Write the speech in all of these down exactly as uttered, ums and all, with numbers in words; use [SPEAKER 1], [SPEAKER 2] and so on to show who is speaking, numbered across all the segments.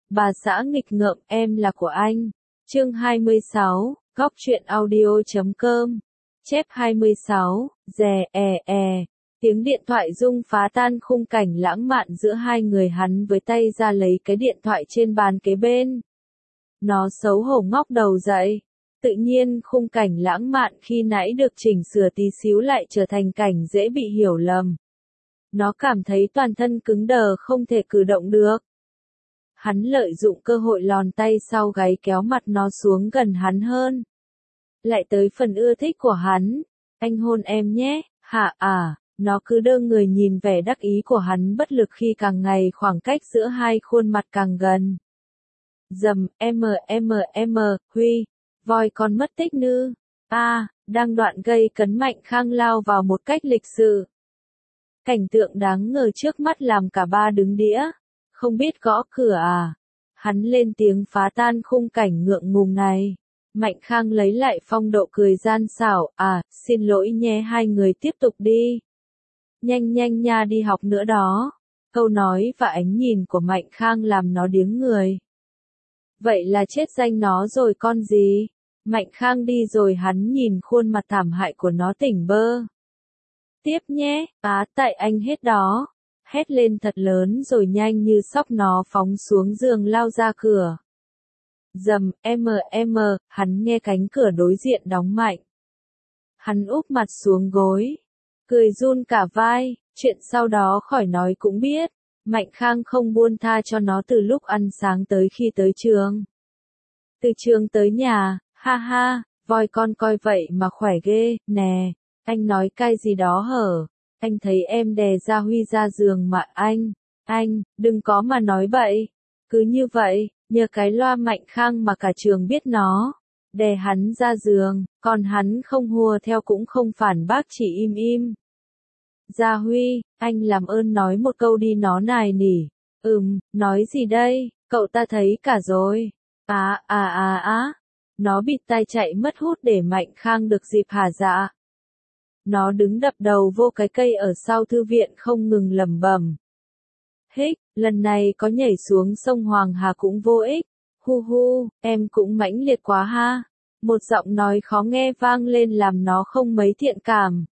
[SPEAKER 1] Bà xã nghịch ngợm, em là của anh. Chương hai mươi sáu, góc truyện audio chấm com. Chép hai mươi sáu, rè è è. Tiếng điện thoại rung phá tan khung cảnh lãng mạn giữa hai người, hắn với tay ra lấy cái điện thoại trên bàn kế bên. Nó xấu hổ ngóc đầu dậy. Tự nhiên khung cảnh lãng mạn khi nãy được chỉnh sửa tí xíu lại trở thành cảnh dễ bị hiểu lầm. Nó cảm thấy toàn thân cứng đờ không thể cử động được. Hắn lợi dụng cơ hội lòn tay sau gáy kéo mặt nó xuống gần hắn hơn. Lại tới phần ưa thích của hắn. Anh hôn em nhé, hả à, nó cứ đơ người nhìn vẻ đắc ý của hắn bất lực khi càng ngày khoảng cách giữa hai khuôn mặt càng gần. Dầm, em em em, Huy, voi con mất tích nư. A, à, đang đoạn gây cấn Mạnh Khang lao vào một cách lịch sự. Cảnh tượng đáng ngờ trước mắt làm cả ba đứng đĩa. Không biết gõ cửa à? Hắn lên tiếng phá tan khung cảnh ngượng ngùng này. Mạnh Khang lấy lại phong độ cười gian xảo, à, xin lỗi nhé, hai người tiếp tục đi. Nhanh nhanh nha, đi học nữa đó. Câu nói và ánh nhìn của Mạnh Khang làm nó điếng người. Vậy là chết danh nó rồi con gì? Mạnh Khang đi rồi hắn nhìn khuôn mặt thảm hại của nó tỉnh bơ. Tiếp nhé, á tại anh hết đó. Hét lên thật lớn rồi nhanh như sóc nó phóng xuống giường lao ra cửa. Dầm, em em, hắn nghe cánh cửa đối diện đóng mạnh. Hắn úp mặt xuống gối. Cười run cả vai, chuyện sau đó khỏi nói cũng biết. Mạnh Khang không buông tha cho nó từ lúc ăn sáng tới khi tới trường. Từ trường tới nhà, ha ha, voi con coi vậy mà khỏe ghê, nè, anh nói cái gì đó hở, anh thấy em đè Gia Huy ra giường mà anh, anh, đừng có mà nói bậy, cứ như vậy, nhờ cái loa Mạnh Khang mà cả trường biết nó, đè hắn ra giường, còn hắn không hùa theo cũng không phản bác, chỉ im im. Gia Huy, anh làm ơn nói một câu đi, nó nài nỉ. Ừm, nói gì đây, cậu ta thấy cả rồi. À à à á. Nó bịt tai chạy mất hút để Mạnh Khang được dịp hả dạ. Nó đứng đập đầu vô cái cây ở sau thư viện không ngừng lẩm bẩm. Hích, lần này có nhảy xuống sông Hoàng Hà cũng vô ích. Hu hu, em cũng mãnh liệt quá ha. Một giọng nói khó nghe vang lên làm nó không mấy thiện cảm.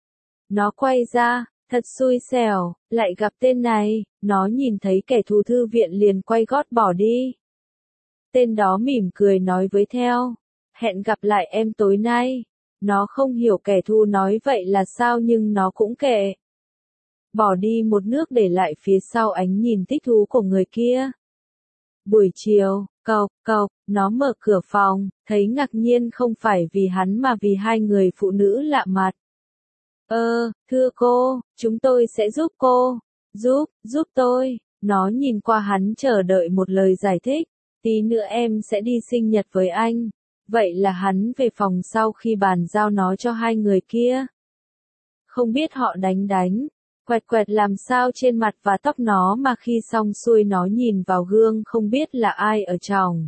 [SPEAKER 1] Nó quay ra, thật xui xẻo, lại gặp tên này, nó nhìn thấy kẻ thù thư viện liền quay gót bỏ đi. Tên đó mỉm cười nói với theo, hẹn gặp lại em tối nay. Nó không hiểu kẻ thù nói vậy là sao nhưng nó cũng kệ. Bỏ đi một nước để lại phía sau ánh nhìn thích thú của người kia. Buổi chiều, cộc cộc, nó mở cửa phòng, thấy ngạc nhiên không phải vì hắn mà vì hai người phụ nữ lạ mặt. Ơ, thưa cô, chúng tôi sẽ giúp cô. Giúp, giúp tôi. Nó nhìn qua hắn chờ đợi một lời giải thích. Tí nữa em sẽ đi sinh nhật với anh. Vậy là hắn về phòng sau khi bàn giao nó cho hai người kia. Không biết họ đánh đánh, quẹt quẹt làm sao trên mặt và tóc nó mà khi xong xuôi nó nhìn vào gương không biết là ai ở trong.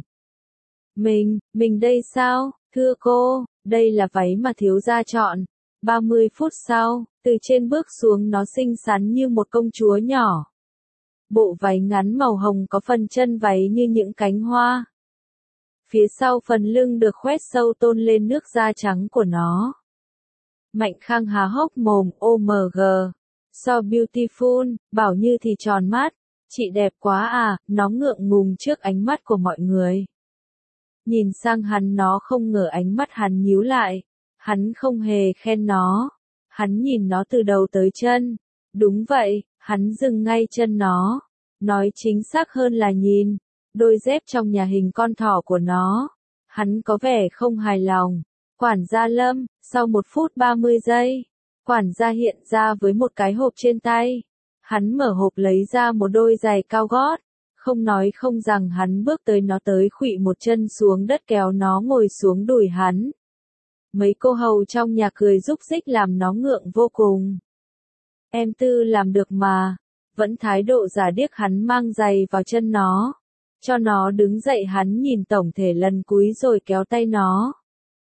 [SPEAKER 1] Mình, mình đây sao, thưa cô, đây là váy mà thiếu gia chọn. ba mươi phút sau, từ trên bước xuống nó xinh xắn như một công chúa nhỏ. Bộ váy ngắn màu hồng có phần chân váy như những cánh hoa. Phía sau phần lưng được khoét sâu tôn lên nước da trắng của nó. Mạnh Khang há hốc mồm, ô em giê, so beautiful, bảo như thì tròn mắt, chị đẹp quá à, nó ngượng ngùng trước ánh mắt của mọi người. Nhìn sang hắn nó không ngờ ánh mắt hắn nhíu lại. Hắn không hề khen nó. Hắn nhìn nó từ đầu tới chân. Đúng vậy, hắn dừng ngay chân nó. Nói chính xác hơn là nhìn. Đôi dép trong nhà hình con thỏ của nó. Hắn có vẻ không hài lòng. Quản gia Lâm, sau một phút ba mươi giây. Quản gia hiện ra với một cái hộp trên tay. Hắn mở hộp lấy ra một đôi giày cao gót. Không nói không rằng hắn bước tới nó tới khuỵu một chân xuống đất kéo nó ngồi xuống đùi hắn. Mấy cô hầu trong nhà cười rúc rích làm nó ngượng vô cùng. Em Tư làm được mà. Vẫn thái độ giả điếc hắn mang giày vào chân nó. Cho nó đứng dậy hắn nhìn tổng thể lần cuối rồi kéo tay nó.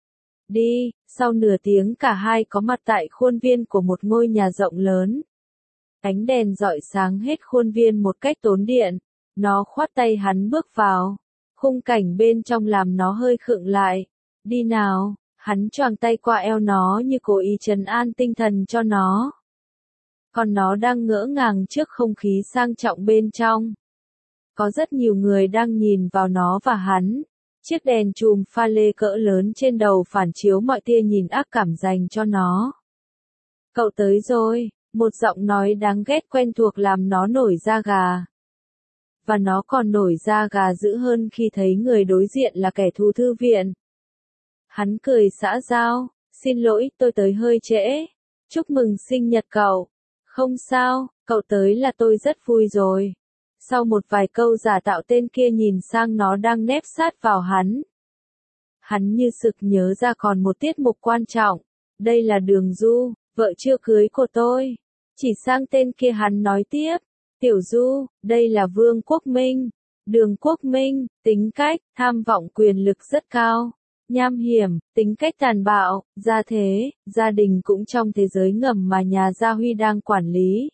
[SPEAKER 1] Đi, sau nửa tiếng cả hai có mặt tại khuôn viên của một ngôi nhà rộng lớn. Ánh đèn rọi sáng hết khuôn viên một cách tốn điện. Nó khoát tay hắn bước vào. Khung cảnh bên trong làm nó hơi khựng lại. Đi nào, hắn choàng tay qua eo nó như cố ý trấn an tinh thần cho nó. Còn nó đang ngỡ ngàng trước không khí sang trọng bên trong. Có rất nhiều người đang nhìn vào nó và hắn. Chiếc đèn chùm pha lê cỡ lớn trên đầu phản chiếu mọi tia nhìn ác cảm dành cho nó. Cậu tới rồi, một giọng nói đáng ghét quen thuộc làm nó nổi da gà. Và nó còn nổi da gà dữ hơn khi thấy người đối diện là kẻ thù thư viện. Hắn cười xã giao, xin lỗi tôi tới hơi trễ. Chúc mừng sinh nhật cậu. Không sao, cậu tới là tôi rất vui rồi. Sau một vài câu giả tạo tên kia nhìn sang nó đang nép sát vào hắn. Hắn như sực nhớ ra còn một tiết mục quan trọng. Đây là Đường Du, vợ chưa cưới của tôi. Chỉ sang tên kia hắn nói tiếp. Tiểu Du, đây là Vương Quốc Minh. Đường Quốc Minh, tính cách, tham vọng quyền lực rất cao. Nham hiểm, tính cách tàn bạo, gia thế, gia đình cũng trong thế giới ngầm mà nhà Gia Huy đang quản lý.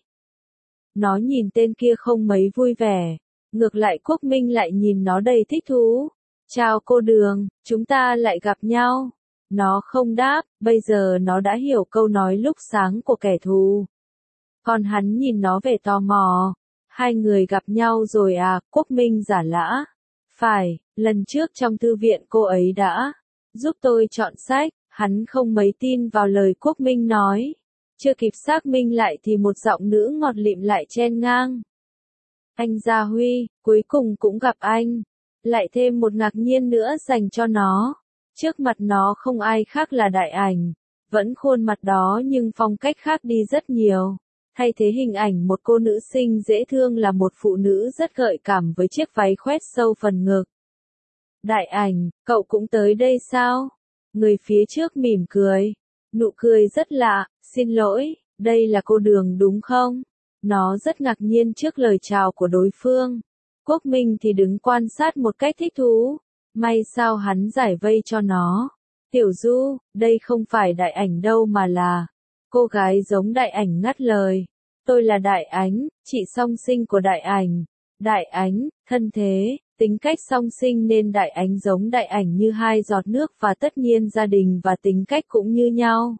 [SPEAKER 1] Nó nhìn tên kia không mấy vui vẻ. Ngược lại Quốc Minh lại nhìn nó đầy thích thú. Chào cô Đường, chúng ta lại gặp nhau. Nó không đáp, bây giờ nó đã hiểu câu nói lúc sáng của kẻ thù. Còn hắn nhìn nó vẻ tò mò. Hai người gặp nhau rồi à, Quốc Minh giả lã. Phải, lần trước trong thư viện cô ấy đã giúp tôi chọn sách. Hắn không mấy tin vào lời Quốc Minh nói. Chưa kịp xác minh lại thì một giọng nữ ngọt lịm lại chen ngang. Anh Gia Huy, cuối cùng cũng gặp anh. Lại thêm một ngạc nhiên nữa dành cho nó. Trước mặt nó không ai khác là Đại Ảnh. Vẫn khuôn mặt đó nhưng phong cách khác đi rất nhiều. Thay thế hình ảnh một cô nữ sinh dễ thương là một phụ nữ rất gợi cảm với chiếc váy khoét sâu phần ngực. Đại Ảnh, cậu cũng tới đây sao? Người phía trước mỉm cười. Nụ cười rất lạ, xin lỗi, đây là cô Đường đúng không? Nó rất ngạc nhiên trước lời chào của đối phương. Quốc Minh thì đứng quan sát một cách thích thú. May sao hắn giải vây cho nó. Tiểu Du, đây không phải Đại Ảnh đâu mà là... Cô gái giống Đại Ảnh ngắt lời. Tôi là Đại Ánh, chị song sinh của Đại Ảnh. Đại Ánh, thân thế, tính cách song sinh nên Đại Ánh giống Đại Ảnh như hai giọt nước và tất nhiên gia đình và tính cách cũng như nhau.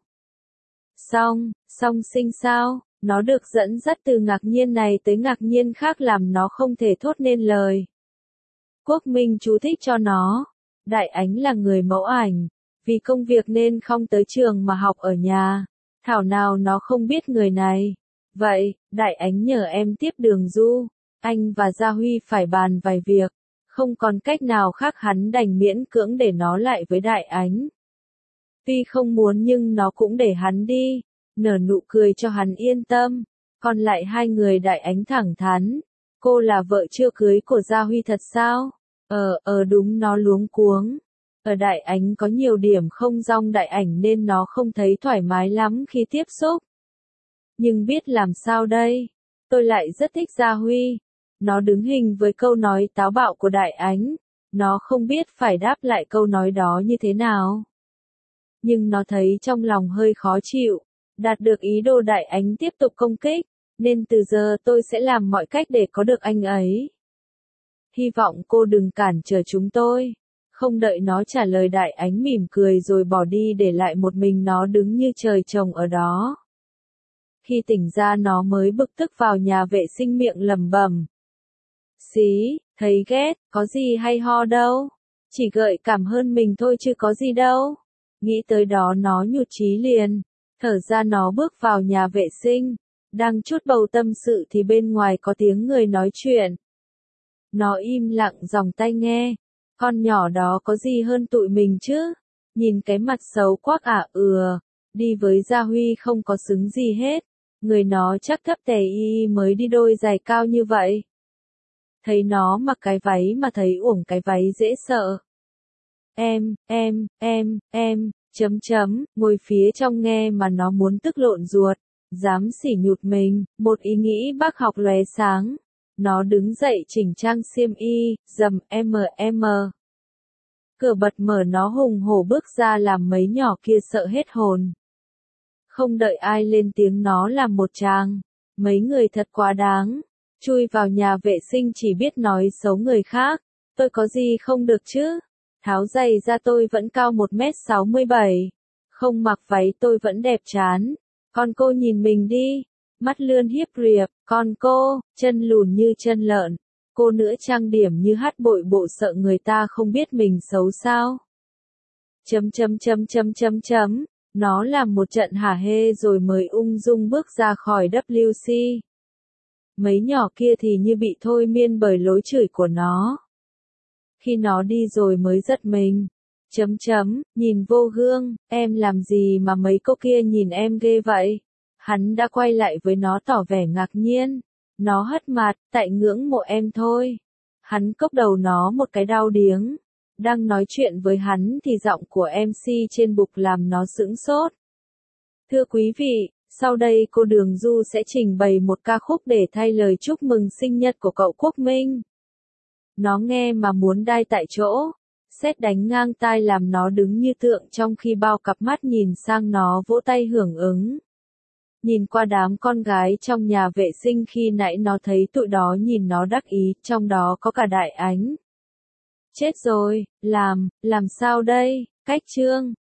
[SPEAKER 1] Song, song sinh sao? Nó được dẫn dắt từ ngạc nhiên này tới ngạc nhiên khác làm nó không thể thốt nên lời. Quốc Minh chú thích cho nó. Đại Ánh là người mẫu ảnh. Vì công việc nên không tới trường mà học ở nhà. Thảo nào nó không biết người này. Vậy, Đại Ánh nhờ em tiếp Đường Du. Anh và Gia Huy phải bàn vài việc. Không còn cách nào khác hắn đành miễn cưỡng để nó lại với Đại Ánh. Tuy không muốn nhưng nó cũng để hắn đi. Nở nụ cười cho hắn yên tâm. Còn lại hai người Đại Ánh thẳng thắn. Cô là vợ chưa cưới của Gia Huy thật sao? Ờ, ờ đúng nó luống cuống. Ở Đại Ánh có nhiều điểm không dong Đại Ảnh nên nó không thấy thoải mái lắm khi tiếp xúc. Nhưng biết làm sao đây? Tôi lại rất thích Gia Huy. Nó đứng hình với câu nói táo bạo của Đại Ánh. Nó không biết phải đáp lại câu nói đó như thế nào. Nhưng nó thấy trong lòng hơi khó chịu. Đạt được ý đồ Đại Ánh tiếp tục công kích. Nên từ giờ tôi sẽ làm mọi cách để có được anh ấy. Hy vọng cô đừng cản trở chúng tôi. Không đợi nó trả lời Đại Ánh mỉm cười rồi bỏ đi để lại một mình nó đứng như trời trồng ở đó. Khi tỉnh ra nó mới bực tức vào nhà vệ sinh miệng lẩm bẩm. Xí, thấy ghét, có gì hay ho đâu. Chỉ gợi cảm hơn mình thôi chứ có gì đâu. Nghĩ tới đó nó nhụt chí liền. Thở ra nó bước vào nhà vệ sinh. Đang chút bầu tâm sự thì bên ngoài có tiếng người nói chuyện. Nó im lặng dòng tai nghe. Con nhỏ đó có gì hơn tụi mình chứ? Nhìn cái mặt xấu quắc ả ừa. Đi với Gia Huy không có xứng gì hết. Người nó chắc thấp tè y mới đi đôi giày cao như vậy. Thấy nó mặc cái váy mà thấy uổng cái váy dễ sợ. Em, em, em, em, chấm chấm, ngồi phía trong nghe mà nó muốn tức lộn ruột. Dám sỉ nhục mình, một ý nghĩ bác học lóe sáng. Nó đứng dậy chỉnh trang xiêm y, dầm em em. Cửa bật mở nó hùng hổ bước ra làm mấy nhỏ kia sợ hết hồn. Không đợi ai lên tiếng nó làm một tràng. Mấy người thật quá đáng. Chui vào nhà vệ sinh chỉ biết nói xấu người khác, tôi có gì không được chứ? Tháo giày ra tôi vẫn cao một mét sáu mươi bảy. Không mặc váy tôi vẫn đẹp chán. Con cô nhìn mình đi. Mắt lươn hiếp riệp, con cô, chân lùn như chân lợn. Cô nữa trang điểm như hát bội bộ sợ người ta không biết mình xấu sao. Chấm chấm chấm chấm chấm chấm. Nó làm một trận hả hê rồi mới ung dung bước ra khỏi W C. Mấy nhỏ kia thì như bị thôi miên bởi lối chửi của nó. Khi nó đi rồi mới giật mình. Chấm chấm, nhìn vô gương, em làm gì mà mấy cô kia nhìn em ghê vậy? Hắn đã quay lại với nó tỏ vẻ ngạc nhiên. Nó hất mặt, tại ngưỡng mộ em thôi. Hắn cốc đầu nó một cái đau điếng. Đang nói chuyện với hắn thì giọng của em xê trên bục làm nó sững sốt. Thưa quý vị, sau đây cô Đường Du sẽ trình bày một ca khúc để thay lời chúc mừng sinh nhật của cậu Quốc Minh. Nó nghe mà muốn đai tại chỗ. Sét đánh ngang tai làm nó đứng như tượng trong khi bao cặp mắt nhìn sang nó vỗ tay hưởng ứng. Nhìn qua đám con gái trong nhà vệ sinh khi nãy nó thấy tụi đó nhìn nó đắc ý, trong đó có cả Đại Ánh. Chết rồi, làm, làm sao đây, cách chương.